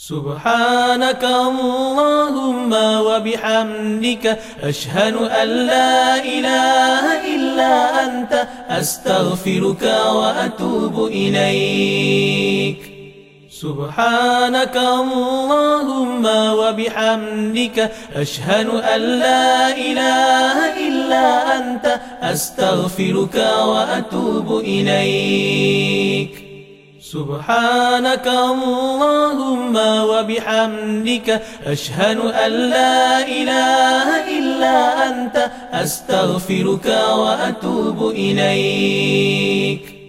سبحانك اللهم وبحمدك أشهد أن لا إله إلا أنت أستغفرك وأتوب إليك. سبحانك اللهم وبحمدك أشهد أن لا إله إلا أنت أستغفرك وأتوب إليك. سبحانك اللهم وبحمدك أشهد أن لا إله إلا أنت أستغفرك وأتوب إليك.